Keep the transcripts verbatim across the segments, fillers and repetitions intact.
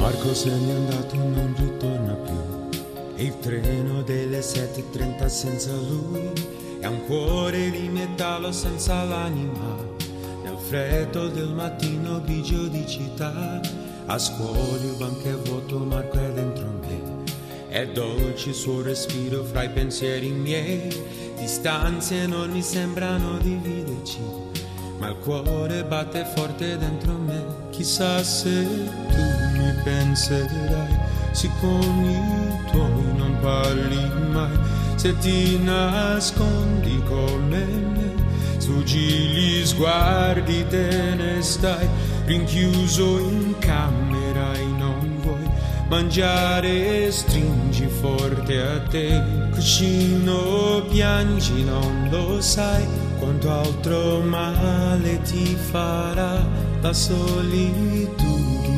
Marco se n'è andato, non ritorna più. Il treno delle sette e trenta senza lui è un cuore di metallo senza l'anima. Nel freddo del mattino bigio di città, a scuola il banco è vuoto, Marco è dentro me. È dolce il suo respiro fra i pensieri miei. Distanze enormi sembrano dividerci, ma il cuore batte forte dentro me. Chissà se tu mi penserai, se con i tuoi non parli mai, se ti nascondi come me, sfuggi gli sguardi, te ne stai rinchiuso in camera e non vuoi mangiare, stringi forte a te, cuscino, piangi, non lo sai quanto altro male ti farà la solitudine.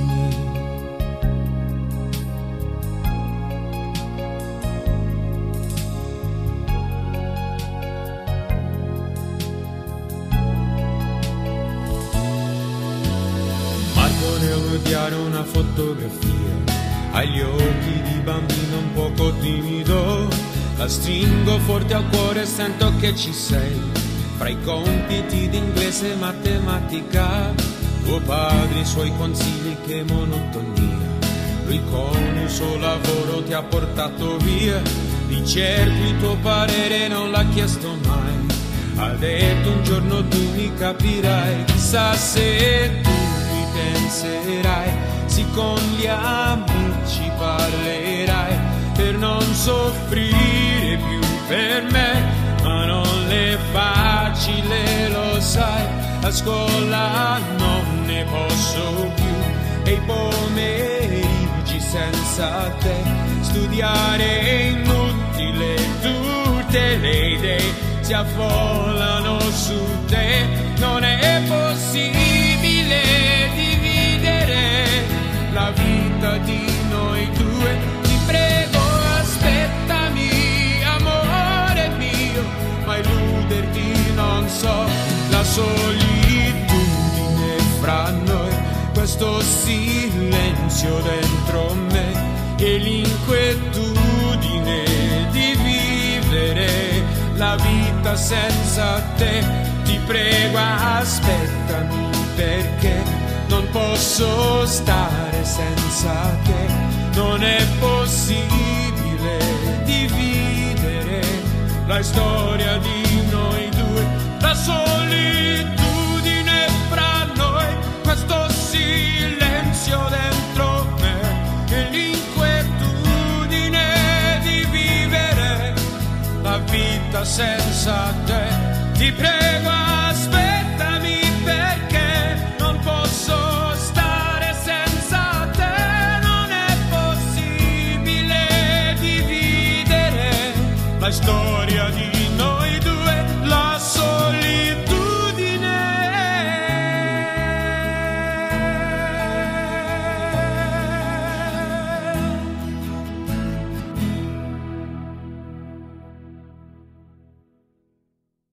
Marco nell'odiare una fotografia, agli occhi di bambino un poco timido, la stringo forte al cuore e sento che ci sei, fra i compiti d'inglese e matematica, tuo padre, i suoi consigli, che monotonia, lui con il suo lavoro ti ha portato via, di certo il tuo parere non l'ha chiesto mai, ha detto un giorno tu mi capirai, chissà se tu mi penserai, se con gli amici parlerai, per non soffrire più per me, ma non è facile, lo sai, a scuola non ne posso più, e i pomeriggi senza te, studiare è inutile, tutte le idee si affollano su te, non è possibile dividere la vita di noi due, ti prego aspettami amore mio, ma illuderti non so, la solitudine fra noi, questo silenzio dentro me e l'inquietudine di vivere la vita senza te, ti prego aspettami perché non posso stare senza te, non è possibile dividere la storia di